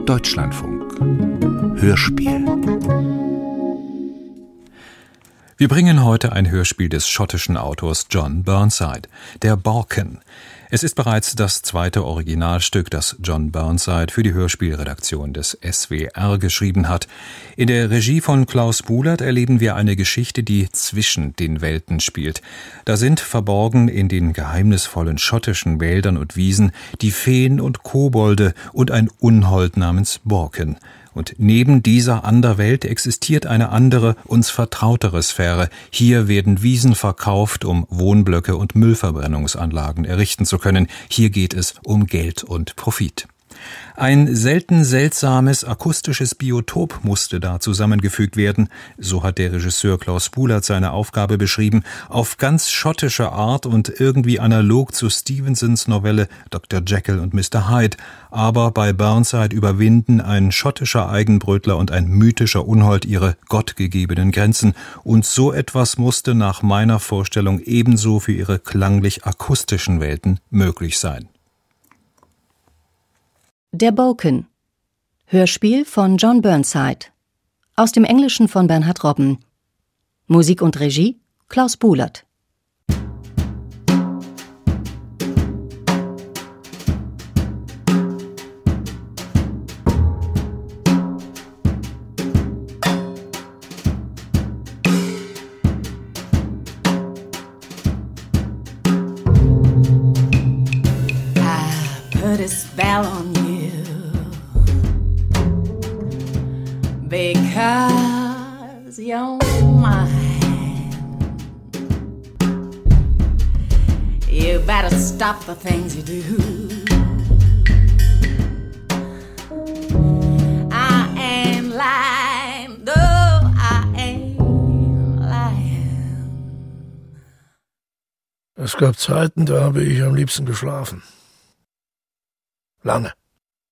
Deutschlandfunk Hörspiel. Wir bringen heute ein Hörspiel des schottischen Autors John Burnside, der Balkan. Es ist bereits das zweite Originalstück, das John Burnside für die Hörspielredaktion des SWR geschrieben hat. In der Regie von Klaus Buhlert erleben wir eine Geschichte, die zwischen den Welten spielt. Da sind verborgen in den geheimnisvollen schottischen Wäldern und Wiesen die Feen und Kobolde und ein Unhold namens Borken. Und neben dieser Anderwelt existiert eine andere, uns vertrautere Sphäre. Hier werden Wiesen verkauft, um Wohnblöcke und Müllverbrennungsanlagen errichten zu können. Hier geht es um Geld und Profit. Ein selten seltsames akustisches Biotop musste da zusammengefügt werden, so hat der Regisseur Klaus Buhlert seine Aufgabe beschrieben, auf ganz schottische Art und irgendwie analog zu Stevensons Novelle Dr. Jekyll und Mr. Hyde, aber bei Burnside überwinden ein schottischer Eigenbrötler und ein mythischer Unhold ihre gottgegebenen Grenzen, und so etwas musste nach meiner Vorstellung ebenso für ihre klanglich akustischen Welten möglich sein. Der Balkan. Hörspiel von John Burnside. Aus dem Englischen von Bernhard Robben. Musik und Regie Klaus Buhlert. I put a spell on you. Because you're mine. You better stop the things you do. I ain't lying, no, I ain't lying. Es gab Zeiten, da habe ich am liebsten geschlafen. Lange.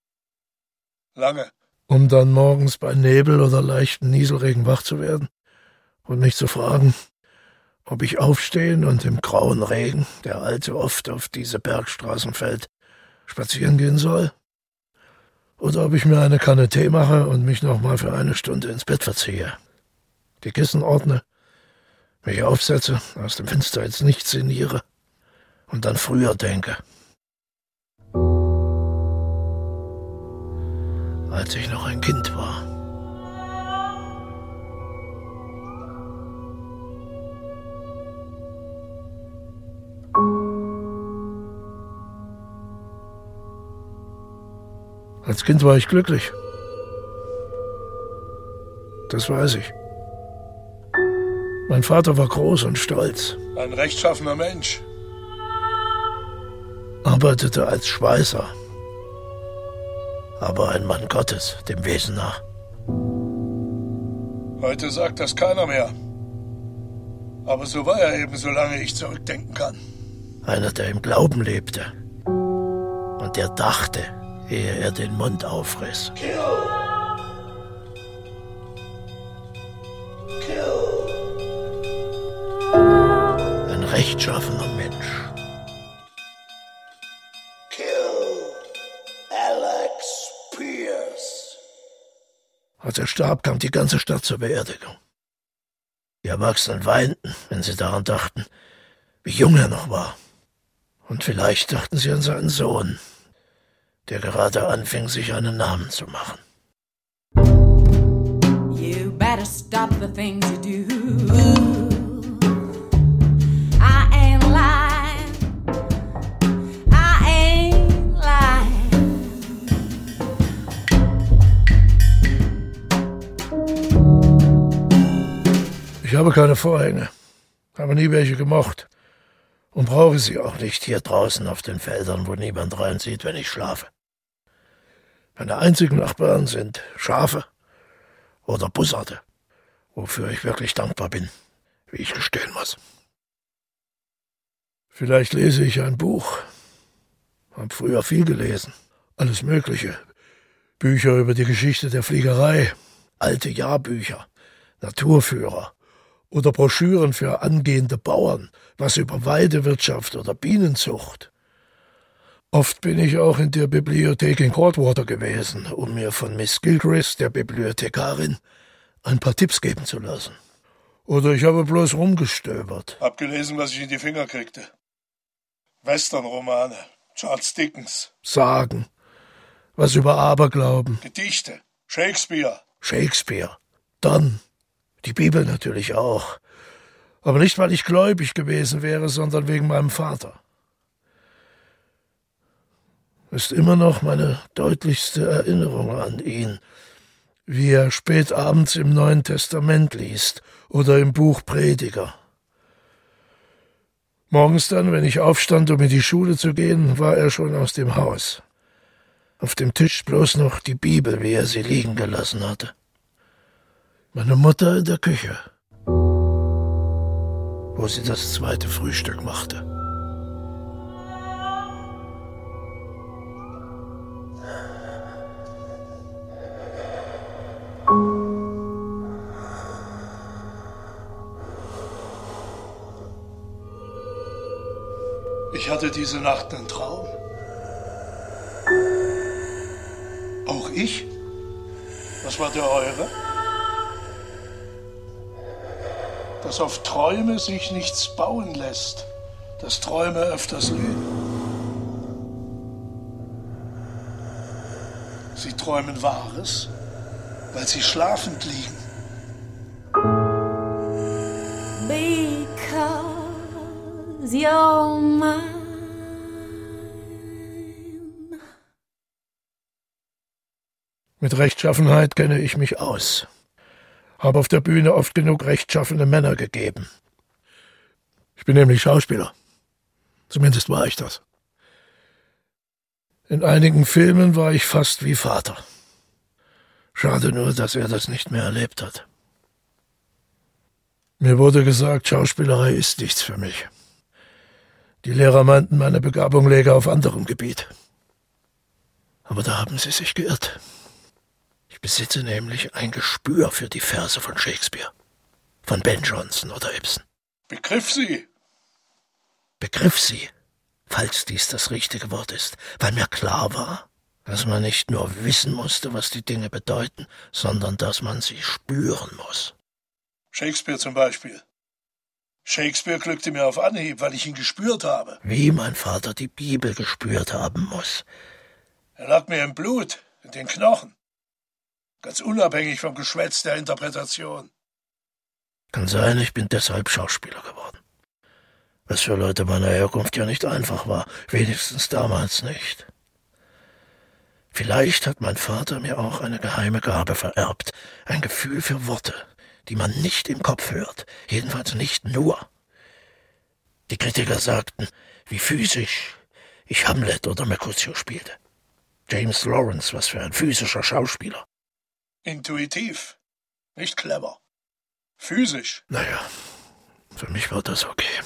Um dann morgens bei Nebel oder leichten Nieselregen wach zu werden und mich zu fragen, ob ich aufstehen und im grauen Regen, der allzu oft auf diese Bergstraßen fällt, spazieren gehen soll, oder ob ich mir eine Kanne Tee mache und mich noch mal für eine Stunde ins Bett verziehe, die Kissen ordne, mich aufsetze, aus dem Fenster ins Nichts sinniere und dann früher denke. Als ich noch ein Kind war. Als Kind war ich glücklich. Das weiß ich. Mein Vater war groß und stolz. Ein rechtschaffener Mensch. Arbeitete als Schweißer. Aber ein Mann Gottes, dem Wesen nach. Heute sagt das keiner mehr. Aber so war er eben, solange ich zurückdenken kann. Einer, der im Glauben lebte. Und der dachte, ehe er den Mund aufriss. Kill. Ein rechtschaffener Mensch. Als er starb, kam die ganze Stadt zur Beerdigung. Die Erwachsenen weinten, wenn sie daran dachten, wie jung er noch war. Und vielleicht dachten sie an seinen Sohn, der gerade anfing, sich einen Namen zu machen. You better stop the things you do. I ain't lying. I ain't lying. Ich habe keine Vorhänge, habe nie welche gemocht und brauche sie auch nicht hier draußen auf den Feldern, wo niemand reinsieht, wenn ich schlafe. Meine einzigen Nachbarn sind Schafe oder Bussarde, wofür ich wirklich dankbar bin, wie ich gestehen muss. Vielleicht lese ich ein Buch, habe früher viel gelesen, alles Mögliche, Bücher über die Geschichte der Fliegerei, alte Jahrbücher, Naturführer oder Broschüren für angehende Bauern, was über Weidewirtschaft oder Bienenzucht. Oft bin ich auch in der Bibliothek in Coldwater gewesen, um mir von Miss Gilchrist, der Bibliothekarin, ein paar Tipps geben zu lassen. Oder ich habe bloß rumgestöbert. Hab gelesen, was ich in die Finger kriegte. Westernromane, Charles Dickens. Sagen. Was über Aberglauben. Gedichte, Shakespeare. Shakespeare. Dann. Die Bibel natürlich auch. Aber nicht, weil ich gläubig gewesen wäre, sondern wegen meinem Vater. Ist immer noch meine deutlichste Erinnerung an ihn, wie er spät abends im Neuen Testament liest oder im Buch Prediger. Morgens dann, wenn ich aufstand, um in die Schule zu gehen, war er schon aus dem Haus. Auf dem Tisch bloß noch die Bibel, wie er sie liegen gelassen hatte. Meine Mutter in der Küche, wo sie das zweite Frühstück machte. Ich hatte diese Nacht einen Traum. Auch ich? Was war der eure? Dass auf Träume sich nichts bauen lässt, dass Träume öfters lügen. Sie träumen Wahres, weil sie schlafend liegen. Because you're mine. Mit Rechtschaffenheit kenne ich mich aus. Habe auf der Bühne oft genug rechtschaffene Männer gegeben. Ich bin nämlich Schauspieler. Zumindest war ich das. In einigen Filmen war ich fast wie Vater. Schade nur, dass er das nicht mehr erlebt hat. Mir wurde gesagt, Schauspielerei ist nichts für mich. Die Lehrer meinten, meine Begabung läge auf anderem Gebiet. Aber da haben sie sich geirrt. Ich besitze nämlich ein Gespür für die Verse von Shakespeare, von Ben Jonson oder Ibsen. Begriff sie? Begriff sie, falls dies das richtige Wort ist, weil mir klar war, dass man nicht nur wissen musste, was die Dinge bedeuten, sondern dass man sie spüren muss. Shakespeare zum Beispiel. Shakespeare glückte mir auf Anhieb, weil ich ihn gespürt habe. Wie mein Vater die Bibel gespürt haben muss. Er lag mir im Blut, in den Knochen. Ganz unabhängig vom Geschwätz der Interpretation. Kann sein, ich bin deshalb Schauspieler geworden. Was für Leute meiner Herkunft ja nicht einfach war, wenigstens damals nicht. Vielleicht hat mein Vater mir auch eine geheime Gabe vererbt, ein Gefühl für Worte, die man nicht im Kopf hört, jedenfalls nicht nur. Die Kritiker sagten, wie physisch ich Hamlet oder Mercutio spielte. James Lawrence, was für ein physischer Schauspieler. Intuitiv, nicht clever. Physisch. Naja, für mich war das okay.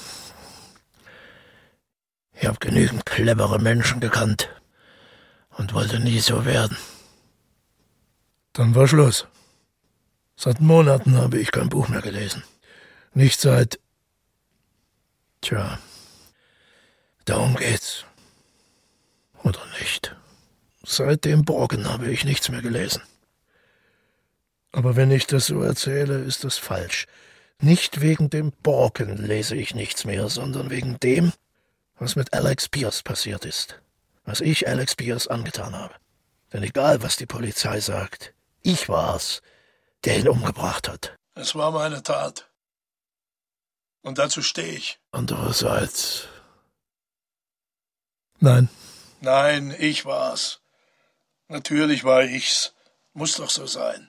Ich habe genügend clevere Menschen gekannt und wollte nie so werden. Dann war Schluss. Seit Monaten habe ich kein Buch mehr gelesen. Nicht seit... Tja, darum geht's. Oder nicht. Seit dem Borken habe ich nichts mehr gelesen. Aber wenn ich das so erzähle, ist das falsch. Nicht wegen dem Borken lese ich nichts mehr, sondern wegen dem, was mit Alex Pierce passiert ist. Was ich Alex Pierce angetan habe. Denn egal, was die Polizei sagt, ich war's, der ihn umgebracht hat. Es war meine Tat. Und dazu stehe ich. Andererseits... Nein. Nein, ich war's. Natürlich war ich's. Muss doch so sein.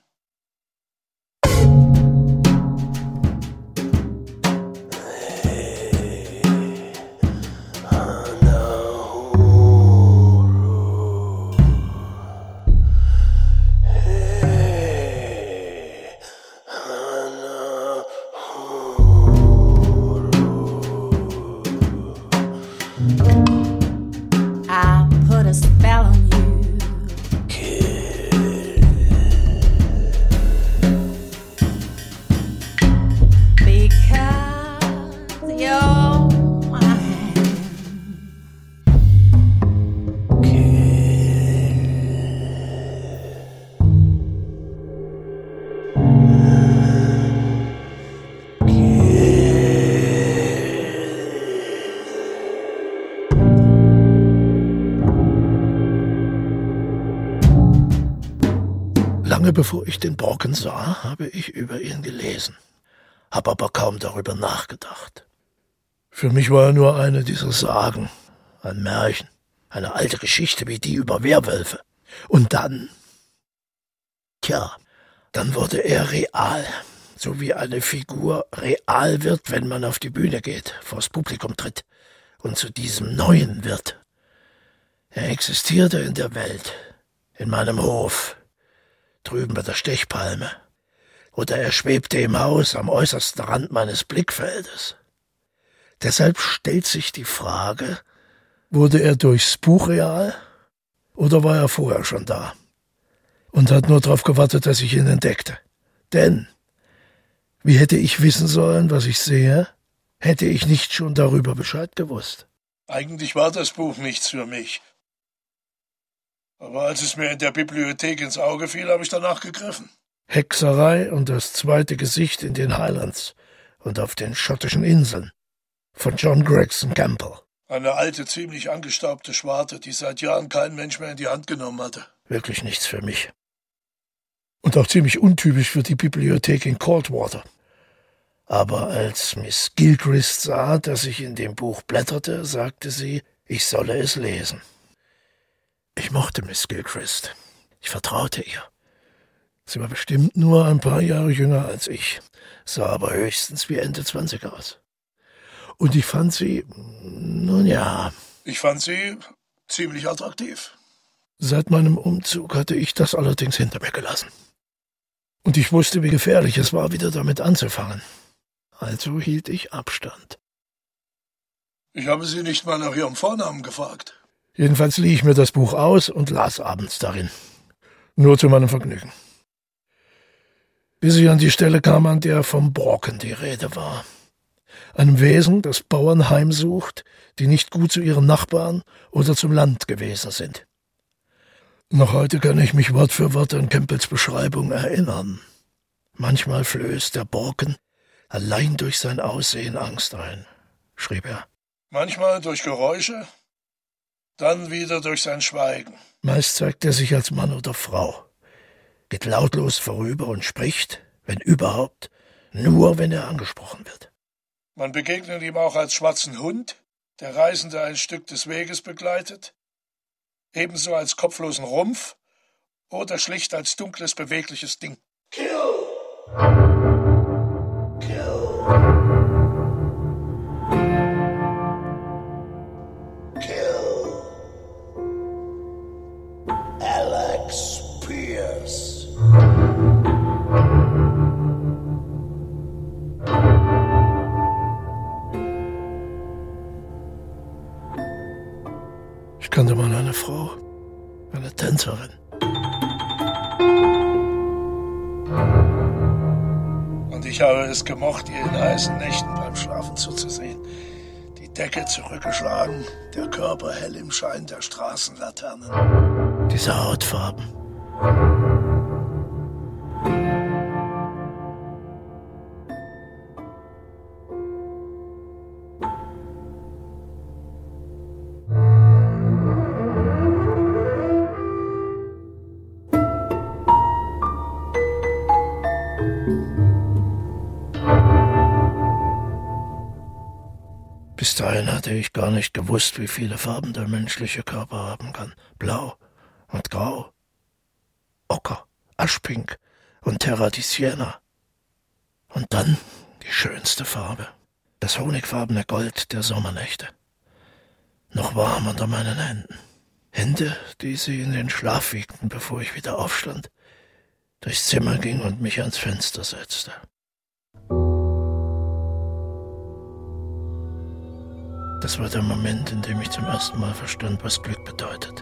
I put a spell on you. Lange bevor ich den Borken sah, habe ich über ihn gelesen, habe aber kaum darüber nachgedacht. Für mich war er nur eine dieser Sagen, ein Märchen, eine alte Geschichte wie die über Werwölfe. Und dann wurde er real, so wie eine Figur real wird, wenn man auf die Bühne geht, vors Publikum tritt und zu diesem Neuen wird. Er existierte in der Welt, in meinem Hof, drüben bei der Stechpalme, oder er schwebte im Haus am äußersten Rand meines Blickfeldes. Deshalb stellt sich die Frage, wurde er durchs Buch real oder war er vorher schon da und hat nur darauf gewartet, dass ich ihn entdeckte? Denn wie hätte ich wissen sollen, was ich sehe, hätte ich nicht schon darüber Bescheid gewusst? Eigentlich war das Buch nichts für mich. Aber als es mir in der Bibliothek ins Auge fiel, habe ich danach gegriffen. Hexerei und das zweite Gesicht in den Highlands und auf den schottischen Inseln von John Gregson Campbell. Eine alte, ziemlich angestaubte Schwarte, die seit Jahren kein Mensch mehr in die Hand genommen hatte. Wirklich nichts für mich. Und auch ziemlich untypisch für die Bibliothek in Coldwater. Aber als Miss Gilchrist sah, dass ich in dem Buch blätterte, sagte sie, ich solle es lesen. Ich mochte Miss Gilchrist. Ich vertraute ihr. Sie war bestimmt nur ein paar Jahre jünger als ich, sah aber höchstens wie Ende 20 aus. Und ich fand sie, nun ja. Ich fand sie ziemlich attraktiv. Seit meinem Umzug hatte ich das allerdings hinter mir gelassen. Und ich wusste, wie gefährlich es war, wieder damit anzufangen. Also hielt ich Abstand. Ich habe sie nicht mal nach ihrem Vornamen gefragt. Jedenfalls lieh ich mir das Buch aus und las abends darin. Nur zu meinem Vergnügen. Bis ich an die Stelle kam, an der vom Borken die Rede war. Einem Wesen, das Bauern heimsucht, die nicht gut zu ihren Nachbarn oder zum Land gewesen sind. Noch heute kann ich mich Wort für Wort an Campbells Beschreibung erinnern. Manchmal flößt der Borken allein durch sein Aussehen Angst ein, schrieb er. Manchmal durch Geräusche, dann wieder durch sein Schweigen. Meist zeigt er sich als Mann oder Frau, geht lautlos vorüber und spricht, wenn überhaupt, nur wenn er angesprochen wird. Man begegnet ihm auch als schwarzen Hund, der Reisende ein Stück des Weges begleitet, ebenso als kopflosen Rumpf oder schlicht als dunkles, bewegliches Ding. Kill! Kill! Kill! Alex Pierce! Ich kannte mal eine Frau, eine Tänzerin. Und ich habe es gemocht, ihr in heißen Nächten beim Schlafen zuzusehen. Die Decke zurückgeschlagen, der Körper hell im Schein der Straßenlaternen. Diese Hautfarben. Bis dahin hatte ich gar nicht gewusst, wie viele Farben der menschliche Körper haben kann. Blau und Grau, Ocker, Aschpink und Terra di Siena. Und dann die schönste Farbe, das honigfarbene Gold der Sommernächte. Noch warm unter meinen Händen. Hände, die sie in den Schlaf wiegten, bevor ich wieder aufstand, durchs Zimmer ging und mich ans Fenster setzte. Das war der Moment, in dem ich zum ersten Mal verstand, was Glück bedeutet.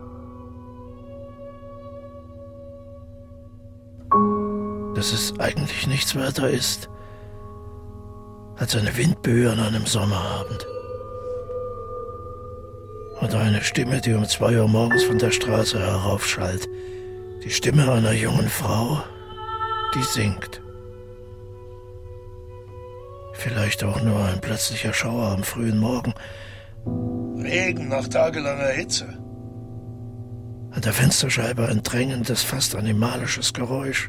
Dass es eigentlich nichts weiter ist als eine Windböe an einem Sommerabend. Oder eine Stimme, die um 2 Uhr morgens von der Straße heraufschallt. Die Stimme einer jungen Frau, die singt. Vielleicht auch nur ein plötzlicher Schauer am frühen Morgen. Regen nach tagelanger Hitze. An der Fensterscheibe ein drängendes, fast animalisches Geräusch.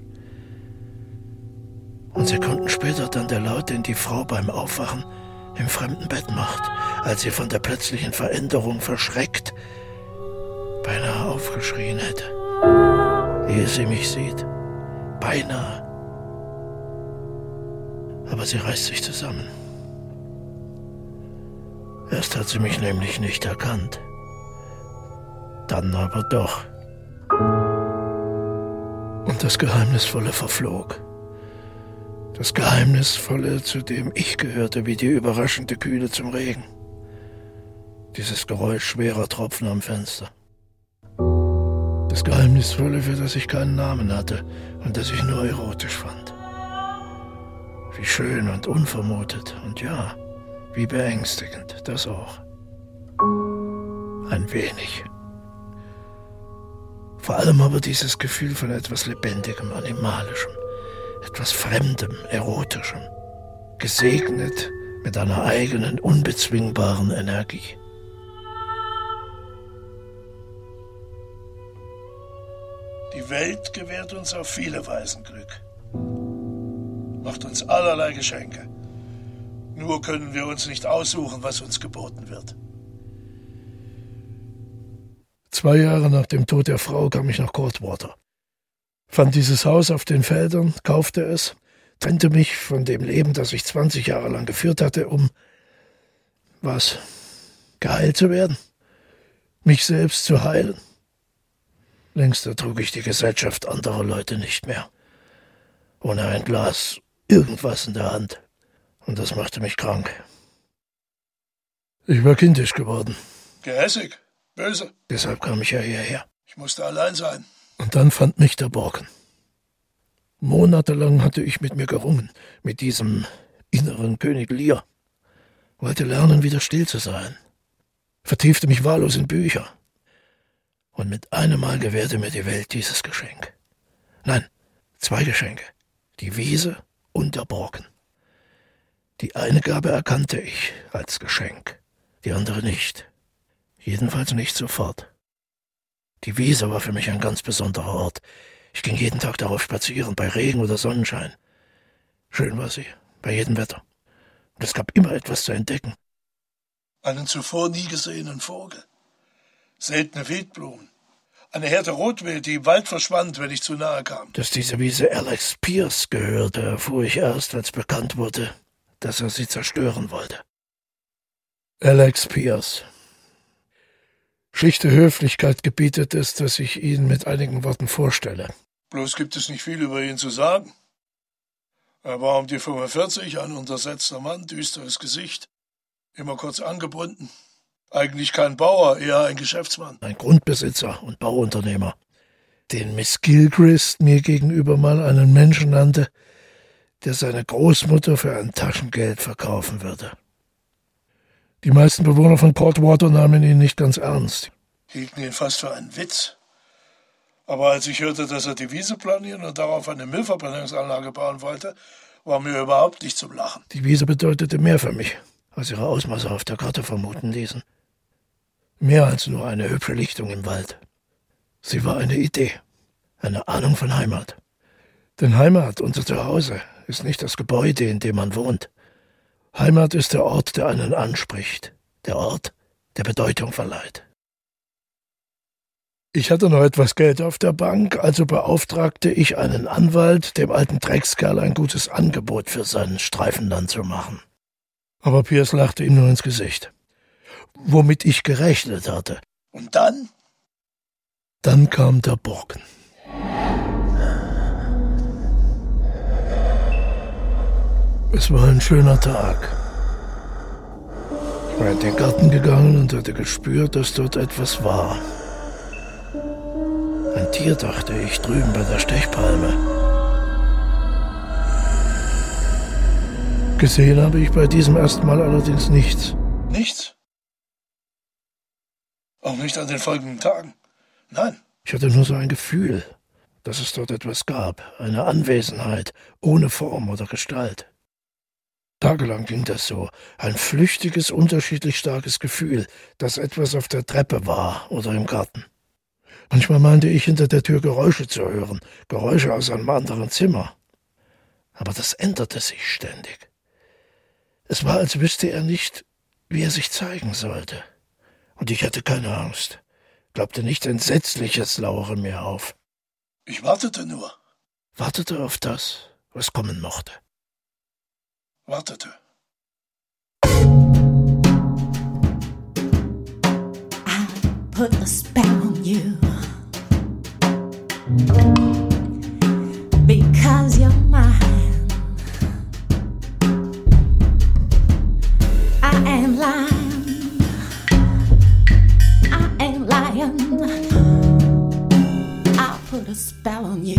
Und Sekunden später dann der Laut, den die Frau beim Aufwachen im fremden Bett macht, als sie von der plötzlichen Veränderung verschreckt beinahe aufgeschrien hätte, ehe sie mich sieht. Beinahe. Aber sie reißt sich zusammen. Erst hat sie mich nämlich nicht erkannt. Dann aber doch. Und das Geheimnisvolle verflog. Das Geheimnisvolle, zu dem ich gehörte, wie die überraschende Kühle zum Regen. Dieses Geräusch schwerer Tropfen am Fenster. Das Geheimnisvolle, für das ich keinen Namen hatte und das ich nur erotisch fand. Wie schön und unvermutet und ja, wie beängstigend, das auch. Ein wenig. Vor allem aber dieses Gefühl von etwas Lebendigem, Animalischem, etwas Fremdem, Erotischem, gesegnet mit einer eigenen, unbezwingbaren Energie. Die Welt gewährt uns auf viele Weisen Glück, macht uns allerlei Geschenke. Nur können wir uns nicht aussuchen, was uns geboten wird. 2 Jahre nach dem Tod der Frau kam ich nach Coldwater. Fand dieses Haus auf den Feldern, kaufte es, trennte mich von dem Leben, das ich 20 Jahre lang geführt hatte, um was? Geheilt zu werden? Mich selbst zu heilen? Längst ertrug ich die Gesellschaft anderer Leute nicht mehr. Ohne ein Glas irgendwas in der Hand. Und das machte mich krank. Ich war kindisch geworden. Gehässig, böse. Deshalb kam ich ja hierher. Ich musste allein sein. Und dann fand mich der Borken. Monatelang hatte ich mit mir gerungen, mit diesem inneren König Lear. Wollte lernen, wieder still zu sein. Vertiefte mich wahllos in Bücher. Und mit einem Mal gewährte mir die Welt dieses Geschenk. Nein, 2 Geschenke. Die Wiese und der Borken. Die eine Gabe erkannte ich als Geschenk, die andere nicht. Jedenfalls nicht sofort. Die Wiese war für mich ein ganz besonderer Ort. Ich ging jeden Tag darauf spazieren, bei Regen oder Sonnenschein. Schön war sie, bei jedem Wetter. Und es gab immer etwas zu entdecken. Einen zuvor nie gesehenen Vogel. Seltene Wildblumen. Eine Herde Rotwild, die im Wald verschwand, wenn ich zu nahe kam. Dass diese Wiese Alex Pierce gehörte, erfuhr ich erst, als bekannt wurde, dass er sie zerstören wollte. Alex Pierce. Schlichte Höflichkeit gebietet es, dass ich ihn mit einigen Worten vorstelle. Bloß gibt es nicht viel über ihn zu sagen. Er war um die 45, ein untersetzter Mann, düsteres Gesicht, immer kurz angebunden. Eigentlich kein Bauer, eher ein Geschäftsmann. Ein Grundbesitzer und Bauunternehmer, den Miss Gilchrist mir gegenüber mal einen Menschen nannte, der seine Großmutter für ein Taschengeld verkaufen würde. Die meisten Bewohner von Coldwater nahmen ihn nicht ganz ernst. Hielten ihn fast für einen Witz. Aber als ich hörte, dass er die Wiese planieren und darauf eine Müllverbrennungsanlage bauen wollte, war mir überhaupt nicht zum Lachen. Die Wiese bedeutete mehr für mich, als ihre Ausmaße auf der Karte vermuten ließen. Mehr als nur eine hübsche Lichtung im Wald. Sie war eine Idee, eine Ahnung von Heimat. Denn Heimat, unser Zuhause, ist nicht das Gebäude, in dem man wohnt. Heimat ist der Ort, der einen anspricht, der Ort, der Bedeutung verleiht. Ich hatte noch etwas Geld auf der Bank, also beauftragte ich einen Anwalt, dem alten Dreckskerl ein gutes Angebot für sein Streifenland zu machen. Aber Pierce lachte ihm nur ins Gesicht. Womit ich gerechnet hatte. Und dann? Dann kam der Borken. Es war ein schöner Tag. Ich war in den Garten gegangen und hatte gespürt, dass dort etwas war. Ein Tier, dachte ich, drüben bei der Stechpalme. Gesehen habe ich bei diesem ersten Mal allerdings nichts. Nichts? Auch nicht an den folgenden Tagen? Nein. Ich hatte nur so ein Gefühl, dass es dort etwas gab, eine Anwesenheit, ohne Form oder Gestalt. Tagelang ging das so, ein flüchtiges, unterschiedlich starkes Gefühl, dass etwas auf der Treppe war oder im Garten. Manchmal meinte ich, hinter der Tür Geräusche zu hören, Geräusche aus einem anderen Zimmer. Aber das änderte sich ständig. Es war, als wüsste er nicht, wie er sich zeigen sollte. Und ich hatte keine Angst, glaubte nichts Entsetzliches lauere mir auf. Ich wartete nur. Wartete auf das, was kommen mochte. Wartete. Put a spell on you because you're mine. I ain't lying. I ain't lying. I'll put a spell on you.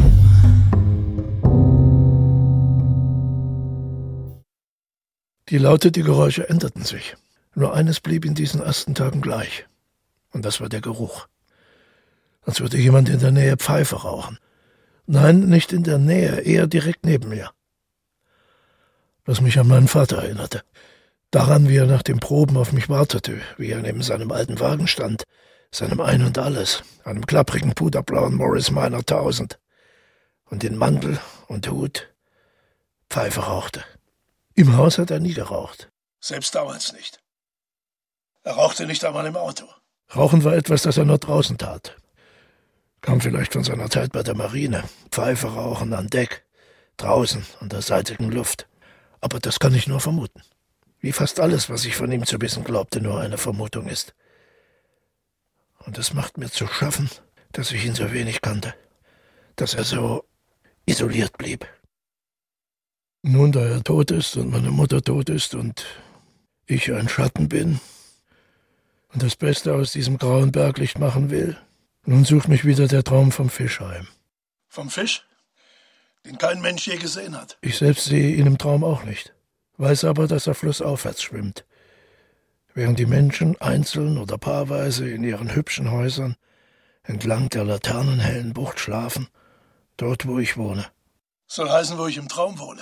Die Laute, die Geräusche änderten sich. Nur eines blieb in diesen ersten Tagen gleich. Und das war der Geruch. Als würde jemand in der Nähe Pfeife rauchen. Nein, nicht in der Nähe, eher direkt neben mir. Was mich an meinen Vater erinnerte. Daran, wie er nach den Proben auf mich wartete, wie er neben seinem alten Wagen stand, seinem Ein und Alles, einem klapprigen, puderblauen Morris Minor 1000 und den Mantel und Hut Pfeife rauchte. Im Haus hat er nie geraucht. Selbst damals nicht. Er rauchte nicht einmal im Auto. Rauchen war etwas, das er nur draußen tat. Kam vielleicht von seiner Zeit bei der Marine. Pfeife rauchen an Deck, draußen, an der salzigen Luft. Aber das kann ich nur vermuten. Wie fast alles, was ich von ihm zu wissen glaubte, nur eine Vermutung ist. Und es macht mir zu schaffen, dass ich ihn so wenig kannte. Dass er so isoliert blieb. Nun, da er tot ist und meine Mutter tot ist und ich ein Schatten bin und das Beste aus diesem grauen Berglicht machen will, nun sucht mich wieder der Traum vom Fisch heim. Vom Fisch? Den kein Mensch je gesehen hat. Ich selbst sehe ihn im Traum auch nicht, weiß aber, dass er flussaufwärts schwimmt, während die Menschen einzeln oder paarweise in ihren hübschen Häusern entlang der laternenhellen Bucht schlafen, dort, wo ich wohne. Soll heißen, wo ich im Traum wohne.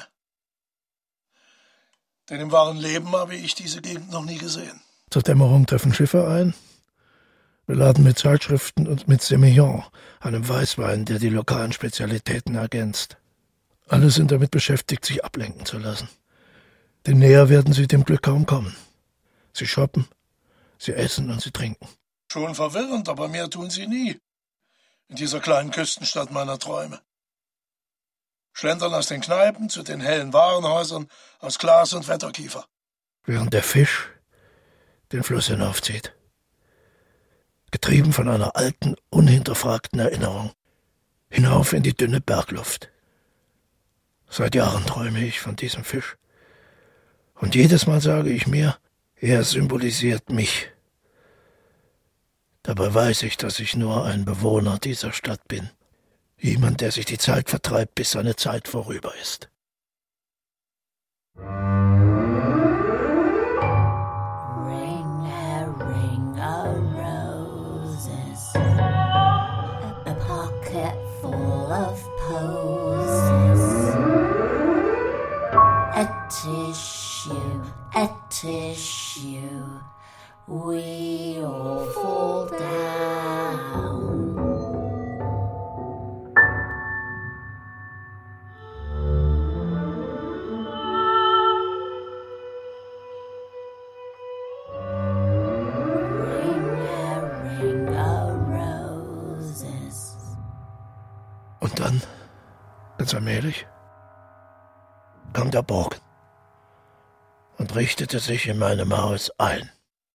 Denn im wahren Leben habe ich diese Gegend noch nie gesehen. Zur Dämmerung treffen Schiffe ein, beladen mit Zeitschriften und mit Semillon, einem Weißwein, der die lokalen Spezialitäten ergänzt. Alle sind damit beschäftigt, sich ablenken zu lassen. Denn näher werden sie dem Glück kaum kommen. Sie shoppen, sie essen und sie trinken. Schon verwirrend, aber mehr tun sie nie. In dieser kleinen Küstenstadt meiner Träume. Schlendern aus den Kneipen zu den hellen Warenhäusern aus Glas und Wetterkiefer. Während der Fisch den Fluss hinaufzieht. Getrieben von einer alten, unhinterfragten Erinnerung. Hinauf in die dünne Bergluft. Seit Jahren träume ich von diesem Fisch. Und jedes Mal sage ich mir, er symbolisiert mich. Dabei weiß ich, dass ich nur ein Bewohner dieser Stadt bin. Jemand, der sich die Zeit vertreibt, bis seine Zeit vorüber ist. Ring a roses, a pocket full of posies, a tissue, we all fall down. Und dann, ganz allmählich, kam der Borken und richtete sich in meinem Haus ein.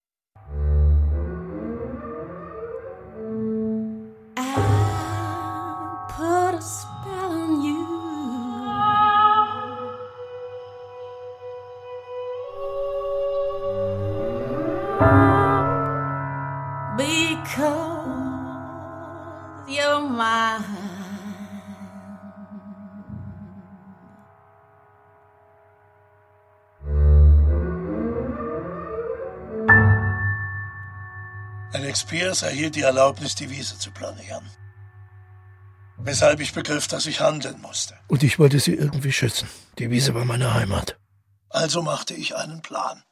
I'll put a spell on you. Because you're mine. Alex Pierce erhielt die Erlaubnis, die Wiese zu planieren. Weshalb ich begriff, dass ich handeln musste. Und ich wollte sie irgendwie schützen. Die Wiese war meine Heimat. Also machte ich einen Plan.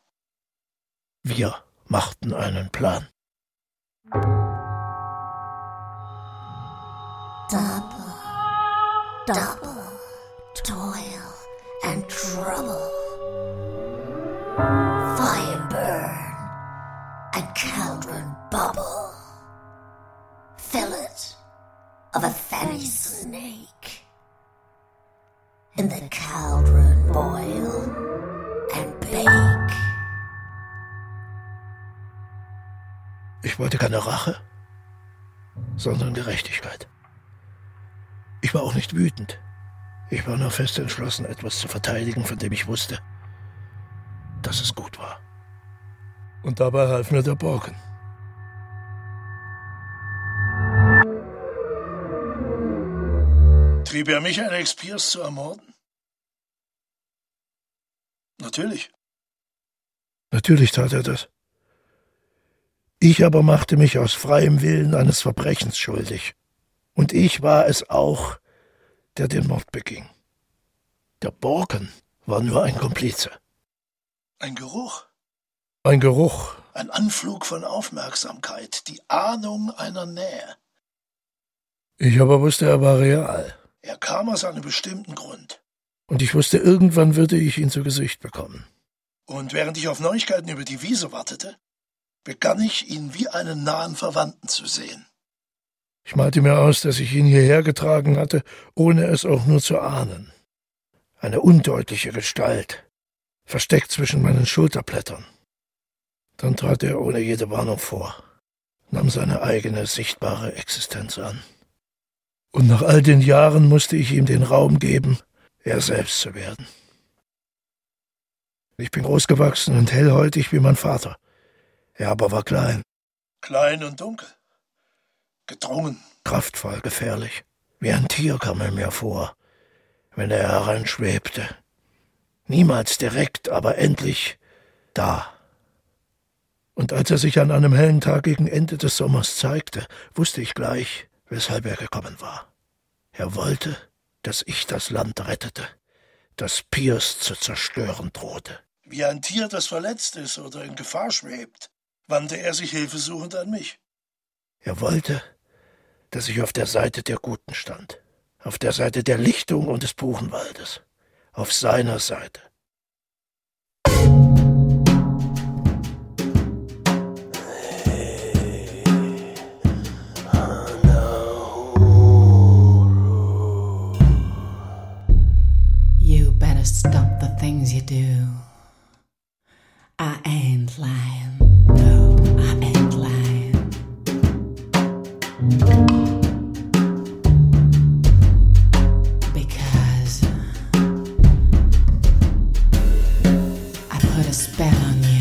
Wir machten einen Plan. Double toil and trouble. Fire burn and cauldron bubble. Fillet of a fenny snake. In the cauldron boil and bake. Ich wollte keine Rache, sondern Gerechtigkeit. Ich war auch nicht wütend. Ich war nur fest entschlossen, etwas zu verteidigen, von dem ich wusste, dass es gut war. Und dabei half mir der Borken. Trieb er mich, Alex Pierce zu ermorden? Natürlich. Natürlich tat er das. Ich aber machte mich aus freiem Willen eines Verbrechens schuldig. Und ich war es auch, der den Mord beging. Der Borken war nur ein Komplize. Ein Geruch. Ein Geruch. Ein Anflug von Aufmerksamkeit, die Ahnung einer Nähe. Ich aber wusste, er war real. Er kam aus einem bestimmten Grund. Und ich wusste, irgendwann würde ich ihn zu Gesicht bekommen. Und während ich auf Neuigkeiten über die Wiese wartete, begann ich, ihn wie einen nahen Verwandten zu sehen. Ich malte mir aus, dass ich ihn hierher getragen hatte, ohne es auch nur zu ahnen. Eine undeutliche Gestalt, versteckt zwischen meinen Schulterblättern. Dann trat er ohne jede Warnung vor, nahm seine eigene sichtbare Existenz an. Und nach all den Jahren musste ich ihm den Raum geben, er selbst zu werden. Ich bin groß gewachsen und hellhäutig wie mein Vater. Er aber war klein. Klein und dunkel. Gedrungen. Kraftvoll, gefährlich. Wie ein Tier kam er mir vor, wenn er heranschwebte. Niemals direkt, aber endlich da. Und als er sich an einem hellen Tag gegen Ende des Sommers zeigte, wusste ich gleich, weshalb er gekommen war. Er wollte, dass ich das Land rettete, das Pierce zu zerstören drohte. Wie ein Tier, das verletzt ist oder in Gefahr schwebt, wandte er sich hilfesuchend an mich. Er wollte, dass ich auf der Seite der Guten stand, auf der Seite der Lichtung und des Buchenwaldes, auf seiner Seite. You better stop the things you do. I ain't lying. No, I ain't lying. Because I put a spell on you.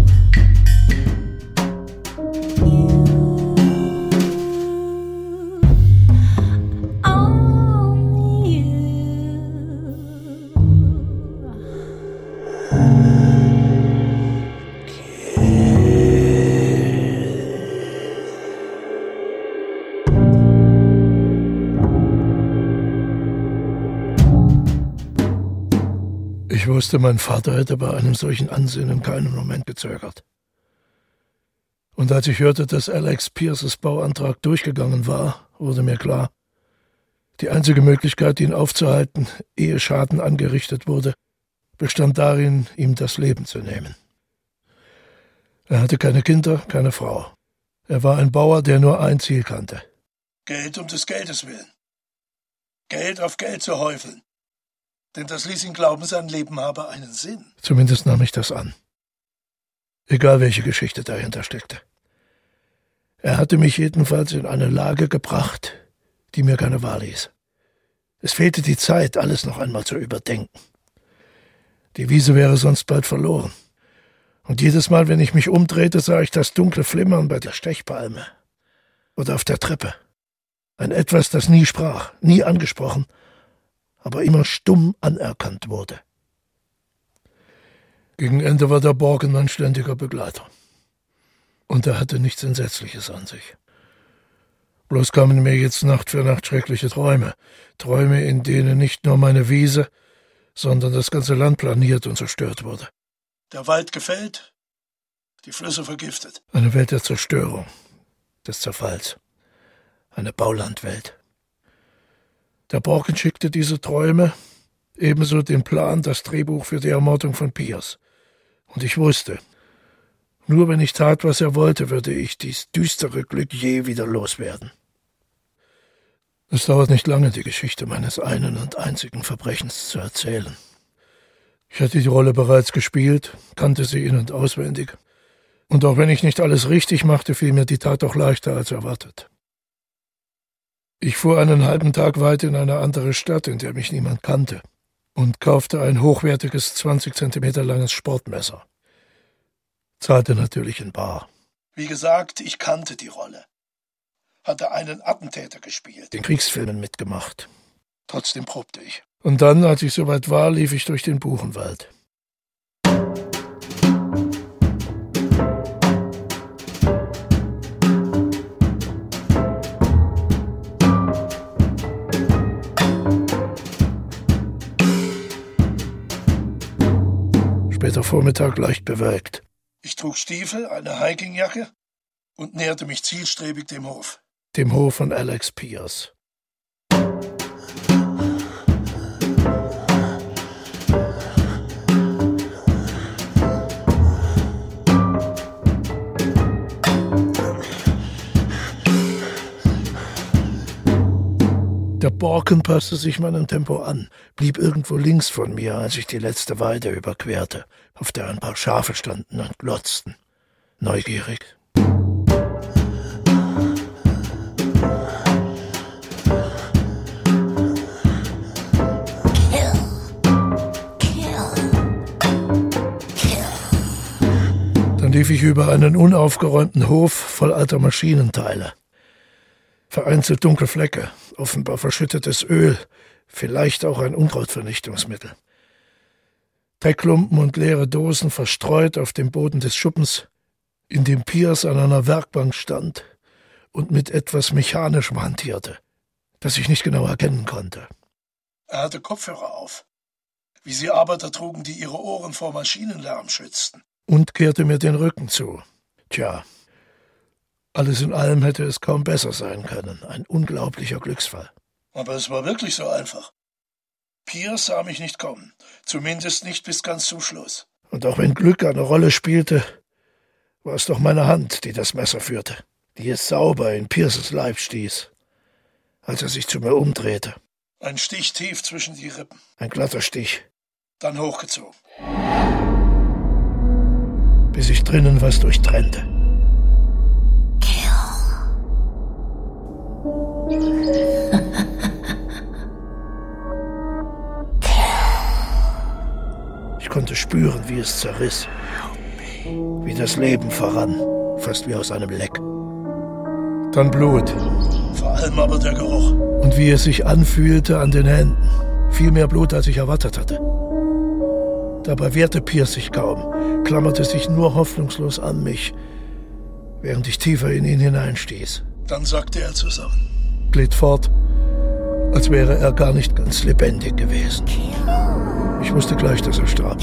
Ich wusste, mein Vater hätte bei einem solchen Ansinnen keinen Moment gezögert. Und als ich hörte, dass Alex Pierces Bauantrag durchgegangen war, wurde mir klar, die einzige Möglichkeit, ihn aufzuhalten, ehe Schaden angerichtet wurde, bestand darin, ihm das Leben zu nehmen. Er hatte keine Kinder, keine Frau. Er war ein Bauer, der nur ein Ziel kannte. Geld um des Geldes willen. Geld auf Geld zu häufeln. Denn das ließ ihn glauben, sein Leben habe einen Sinn. Zumindest nahm ich das an. Egal, welche Geschichte dahinter steckte. Er hatte mich jedenfalls in eine Lage gebracht, die mir keine Wahl ließ. Es fehlte die Zeit, alles noch einmal zu überdenken. Die Wiese wäre sonst bald verloren. Und jedes Mal, wenn ich mich umdrehte, sah ich das dunkle Flimmern bei der Stechpalme oder auf der Treppe. Ein Etwas, das nie sprach, nie angesprochen, aber immer stumm anerkannt wurde. Gegen Ende war der Borken mein ständiger Begleiter. Und er hatte nichts Entsetzliches an sich. Bloß kamen mir jetzt Nacht für Nacht schreckliche Träume. Träume, in denen nicht nur meine Wiese, sondern das ganze Land planiert und zerstört wurde. Der Wald gefällt, die Flüsse vergiftet. Eine Welt der Zerstörung, des Zerfalls. Eine Baulandwelt. Der Borken schickte diese Träume, ebenso den Plan, das Drehbuch für die Ermordung von Pierce. Und ich wusste, nur wenn ich tat, was er wollte, würde ich dies düstere Glück je wieder loswerden. Es dauert nicht lange, die Geschichte meines einen und einzigen Verbrechens zu erzählen. Ich hatte die Rolle bereits gespielt, kannte sie in- und auswendig. Und auch wenn ich nicht alles richtig machte, fiel mir die Tat doch leichter als erwartet. Ich fuhr einen halben Tag weit in eine andere Stadt, in der mich niemand kannte, und kaufte ein hochwertiges 20 Zentimeter langes Sportmesser. Zahlte natürlich in bar. Wie gesagt, ich kannte die Rolle. Hatte einen Attentäter gespielt. Den Kriegsfilmen mitgemacht. Trotzdem probte ich. Und dann, als ich soweit war, lief ich durch den Buchenwald. Später Vormittag leicht bewölkt. Ich trug Stiefel, eine Hikingjacke und näherte mich zielstrebig dem Hof. Dem Hof von Alex Pierce. Der Borken passte sich meinem Tempo an, blieb irgendwo links von mir, als ich die letzte Weide überquerte, auf der ein paar Schafe standen und glotzten. Neugierig. Dann lief ich über einen unaufgeräumten Hof voll alter Maschinenteile. Vereinzelt dunkle Flecke, offenbar verschüttetes Öl, vielleicht auch ein Unkrautvernichtungsmittel. Dreckklumpen und leere Dosen verstreut auf dem Boden des Schuppens, in dem Pierce an einer Werkbank stand und mit etwas Mechanischem hantierte, das ich nicht genau erkennen konnte. Er hatte Kopfhörer auf, wie sie Arbeiter trugen, die ihre Ohren vor Maschinenlärm schützten. Und kehrte mir den Rücken zu. Tja, alles in allem hätte es kaum besser sein können. Ein unglaublicher Glücksfall. Aber es war wirklich so einfach. Pierce sah mich nicht kommen, zumindest nicht bis ganz zum Schluss. Und auch wenn Glück eine Rolle spielte, war es doch meine Hand, die das Messer führte, die es sauber in Pierces Leib stieß, als er sich zu mir umdrehte. Ein Stich tief zwischen die Rippen. Ein glatter Stich. Dann hochgezogen. Bis ich drinnen was durchtrennte. Ich konnte spüren, wie es zerriss, wie das Leben verrann, fast wie aus einem Leck. Dann Blut. Vor allem aber der Geruch. Und wie es sich anfühlte an den Händen. Viel mehr Blut, als ich erwartet hatte. Dabei wehrte Pierce sich kaum, klammerte sich nur hoffnungslos an mich, während ich tiefer in ihn hineinstieß. Dann sackte er zusammen. Glitt fort, als wäre er gar nicht ganz lebendig gewesen. Ich wusste gleich, dass er starb.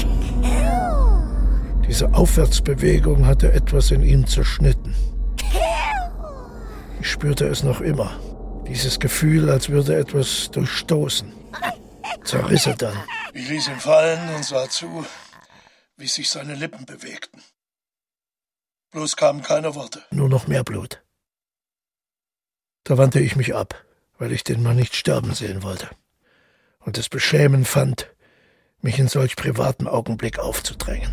Diese Aufwärtsbewegung hatte etwas in ihm zerschnitten. Ich spürte es noch immer. Dieses Gefühl, als würde etwas durchstoßen. Zerriss er dann. Ich ließ ihn fallen und sah zu, wie sich seine Lippen bewegten. Bloß kamen keine Worte. Nur noch mehr Blut. Da wandte ich mich ab, weil ich den Mann nicht sterben sehen wollte. Und es beschämend fand, mich in solch privatem Augenblick aufzudrängen.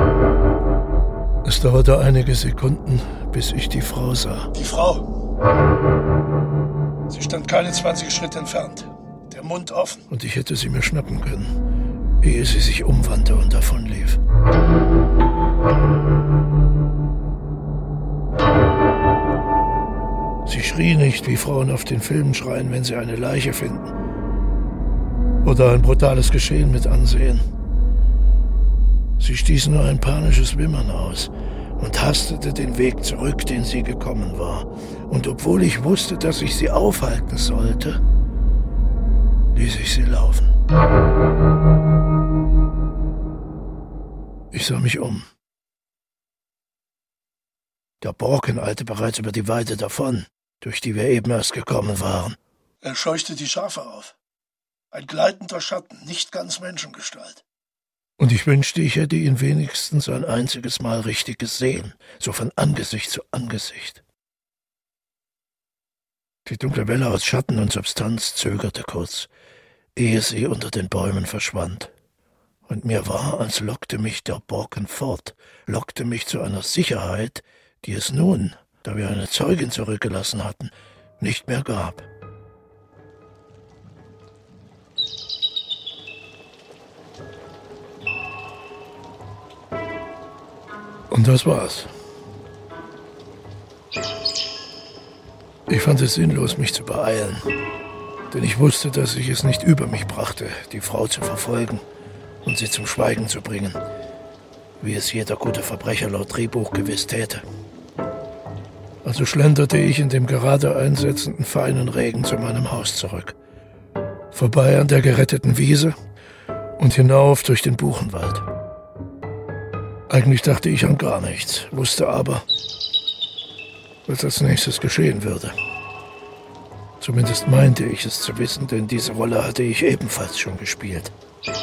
Es dauerte einige Sekunden, bis ich die Frau sah. Die Frau. Sie stand keine 20 Schritte entfernt, der Mund offen. Und ich hätte sie mir schnappen können, ehe sie sich umwandte und davonlief. Sie schrie nicht, wie Frauen auf den Filmen schreien, wenn sie eine Leiche finden. Oder ein brutales Geschehen mit ansehen. Sie stieß nur ein panisches Wimmern aus und hastete den Weg zurück, den sie gekommen war. Und obwohl ich wusste, dass ich sie aufhalten sollte, ließ ich sie laufen. Ich sah mich um. Der Borken eilte bereits über die Weide davon, durch die wir eben erst gekommen waren. Er scheuchte die Schafe auf. Ein gleitender Schatten, nicht ganz Menschengestalt. Und ich wünschte, ich hätte ihn wenigstens ein einziges Mal richtig gesehen, so von Angesicht zu Angesicht. Die dunkle Welle aus Schatten und Substanz zögerte kurz, ehe sie unter den Bäumen verschwand. Und mir war, als lockte mich der Borken fort, lockte mich zu einer Sicherheit, die es nun, da wir eine Zeugin zurückgelassen hatten, nicht mehr gab. Und das war's. Ich fand es sinnlos, mich zu beeilen, denn ich wusste, dass ich es nicht über mich brachte, die Frau zu verfolgen und sie zum Schweigen zu bringen, wie es jeder gute Verbrecher laut Drehbuch gewiss täte. Also schlenderte ich in dem gerade einsetzenden feinen Regen zu meinem Haus zurück, vorbei an der geretteten Wiese und hinauf durch den Buchenwald. Eigentlich dachte ich an gar nichts, wusste aber, was als nächstes geschehen würde. Zumindest meinte ich es zu wissen, denn diese Rolle hatte ich ebenfalls schon gespielt.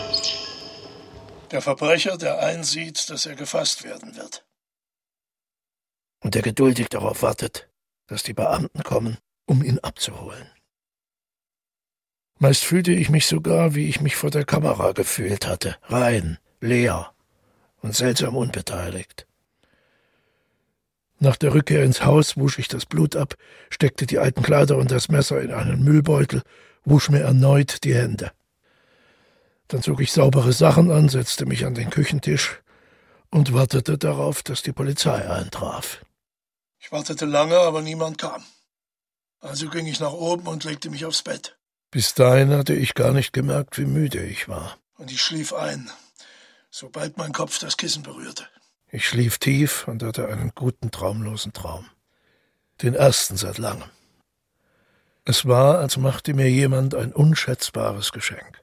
Der Verbrecher, der einsieht, dass er gefasst werden wird. Und der geduldig darauf wartet, dass die Beamten kommen, um ihn abzuholen. Meist fühlte ich mich sogar, wie ich mich vor der Kamera gefühlt hatte, rein, leer und seltsam unbeteiligt. Nach der Rückkehr ins Haus wusch ich das Blut ab, steckte die alten Kleider und das Messer in einen Müllbeutel, wusch mir erneut die Hände. Dann zog ich saubere Sachen an, setzte mich an den Küchentisch und wartete darauf, dass die Polizei eintraf. Ich wartete lange, aber niemand kam. Also ging ich nach oben und legte mich aufs Bett. Bis dahin hatte ich gar nicht gemerkt, wie müde ich war. Und ich schlief ein, sobald mein Kopf das Kissen berührte. Ich schlief tief und hatte einen guten, traumlosen Traum. Den ersten seit langem. Es war, als machte mir jemand ein unschätzbares Geschenk.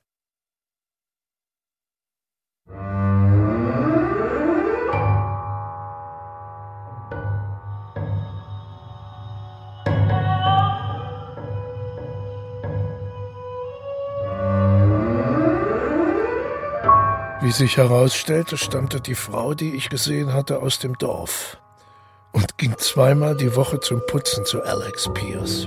Wie sich herausstellte, stammte die Frau, die ich gesehen hatte, aus dem Dorf und ging zweimal die Woche zum Putzen zu Alex Pierce.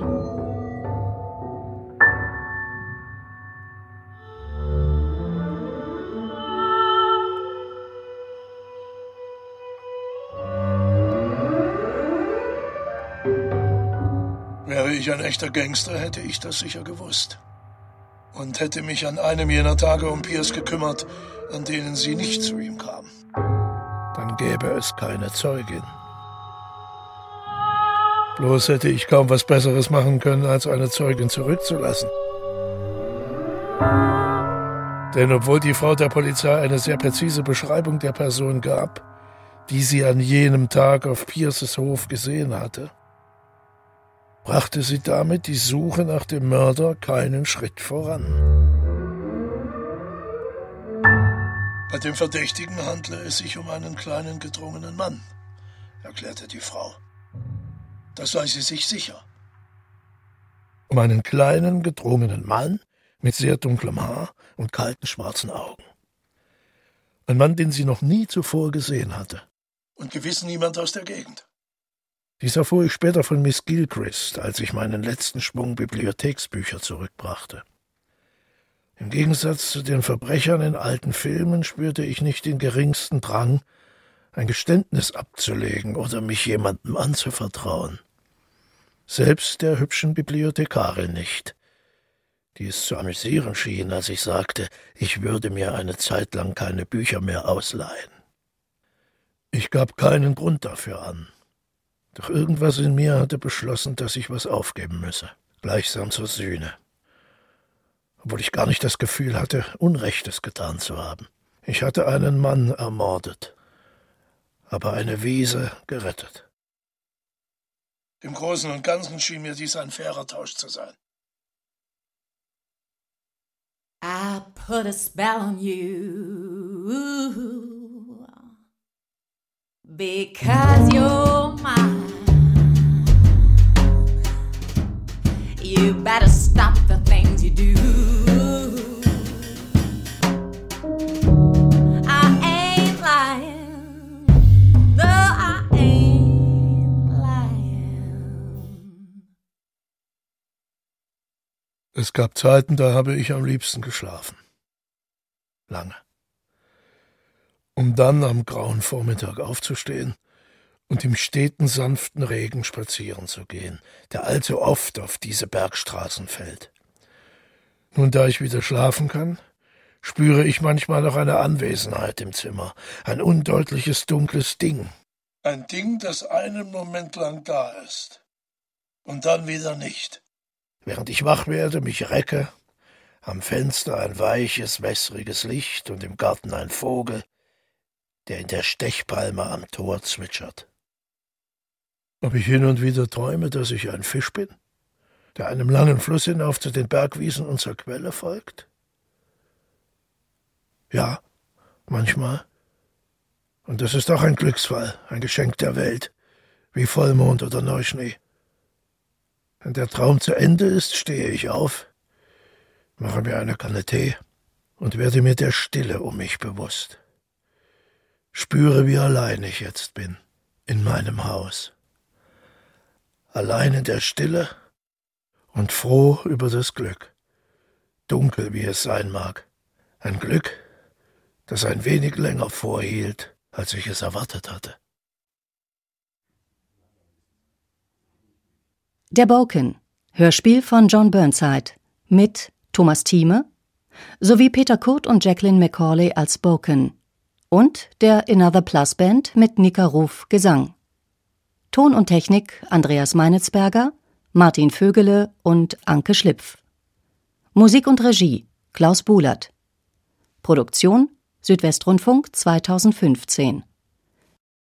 Wäre ich ein echter Gangster, hätte ich das sicher gewusst. Und hätte mich an einem jener Tage um Pierce gekümmert, an denen sie nicht zu ihm kam. Dann gäbe es keine Zeugin. Bloß hätte ich kaum was Besseres machen können, als eine Zeugin zurückzulassen. Denn obwohl die Frau der Polizei eine sehr präzise Beschreibung der Person gab, die sie an jenem Tag auf Pierces Hof gesehen hatte, brachte sie damit die Suche nach dem Mörder keinen Schritt voran. Bei dem Verdächtigen handle es sich um einen kleinen, gedrungenen Mann, erklärte die Frau. Das sei sie sich sicher. Um einen kleinen, gedrungenen Mann mit sehr dunklem Haar und kalten, schwarzen Augen. Ein Mann, den sie noch nie zuvor gesehen hatte. Und gewiss niemand aus der Gegend. Dies erfuhr ich später von Miss Gilchrist, als ich meinen letzten Schwung Bibliotheksbücher zurückbrachte. Im Gegensatz zu den Verbrechern in alten Filmen spürte ich nicht den geringsten Drang, ein Geständnis abzulegen oder mich jemandem anzuvertrauen. Selbst der hübschen Bibliothekarin nicht, die es zu amüsieren schien, als ich sagte, ich würde mir eine Zeit lang keine Bücher mehr ausleihen. Ich gab keinen Grund dafür an. Doch irgendwas in mir hatte beschlossen, dass ich was aufgeben müsse, gleichsam zur Sühne. Obwohl ich gar nicht das Gefühl hatte, Unrechtes getan zu haben. Ich hatte einen Mann ermordet, aber eine Wiese gerettet. Im Großen und Ganzen schien mir dies ein fairer Tausch zu sein. I put a spell on you because you're mine. You better stop the things you do. Es gab Zeiten, da habe ich am liebsten geschlafen. Lange. Um dann am grauen Vormittag aufzustehen und im steten, sanften Regen spazieren zu gehen, der allzu oft auf diese Bergstraßen fällt. Nun, da ich wieder schlafen kann, spüre ich manchmal noch eine Anwesenheit im Zimmer, ein undeutliches, dunkles Ding. Ein Ding, das einen Moment lang da ist und dann wieder nicht. Während ich wach werde, mich recke, am Fenster ein weiches, wässriges Licht und im Garten ein Vogel, der in der Stechpalme am Tor zwitschert. Ob ich hin und wieder träume, dass ich ein Fisch bin, der einem langen Fluss hinauf zu den Bergwiesen und zur Quelle folgt? Ja, manchmal. Und das ist auch ein Glücksfall, ein Geschenk der Welt, wie Vollmond oder Neuschnee. Wenn der Traum zu Ende ist, stehe ich auf, mache mir eine Kanne Tee und werde mir der Stille um mich bewusst. Spüre, wie allein ich jetzt bin, in meinem Haus. Allein in der Stille und froh über das Glück, dunkel wie es sein mag. Ein Glück, das ein wenig länger vorhielt, als ich es erwartet hatte. Der Broken, Hörspiel von John Burnside, mit Thomas Thieme sowie Peter Kurt und Jacqueline Macaulay als Broken und der Another Plus Band mit Nika Ruf Gesang. Ton und Technik Andreas Meinitzberger, Martin Vögele und Anke Schlipf. Musik und Regie Klaus Buhlert. Produktion Südwestrundfunk 2015.